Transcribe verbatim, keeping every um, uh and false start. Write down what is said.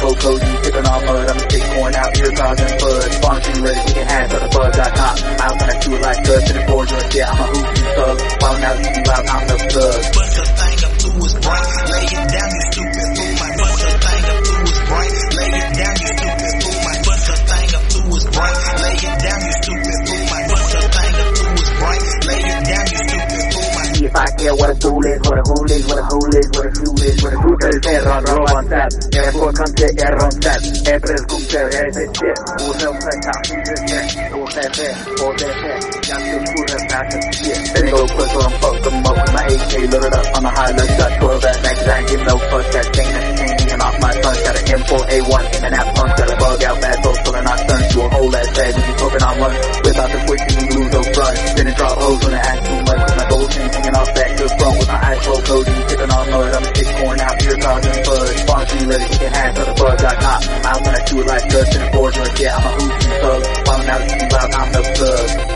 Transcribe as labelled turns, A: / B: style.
A: asshole codeine, sipping on mud. I'm a stick pouring out ear causing buzz. Spawn shooting ready, kicking ass on the buzz. Got caught, out when I shoot like Gus in the board joint. Yeah, I'm a hoopy thug. While now you loud, I'm the thug.
B: Bust a thing up through his brain, lay it down, you stupid fool. My bust a thing up through his brain, lay it down, you stupid fool. My bust a thing up through his brain, lay it down, you stupid fool. My bust a thing up through his brain, lay it down, you stupid fool.
A: If I care what a fool is, what a fool is, what a fool is, what a fool is, what a fool is, er on roll on that. Er får kan se er on that. Er bröd kunkar är det shit. Och så kan ta det shit. Och det är och det är. Jag ska pura backen shit. Then go put on fuck them up with my A K loaded up on a highlight shot. twelve that next time, give no fuck that chain that's changing off my son. Got an M four A one in and out punch. Got a bug out bad so pulling not done to a whole ass bag. You talking on one without the quick you lose no front. Then it drop holes when I act too much. My gold chain hanging off that good front with my eyes full codeine, sipping on mud. I'm a stick pouring out ear causing buzz. Spawn shooting ready, kicking ass on the buzz. Got caught, out when I shoot like Gus in the board joint. Yeah, I'm a hoopy thug. While now you loud, I'm the thug.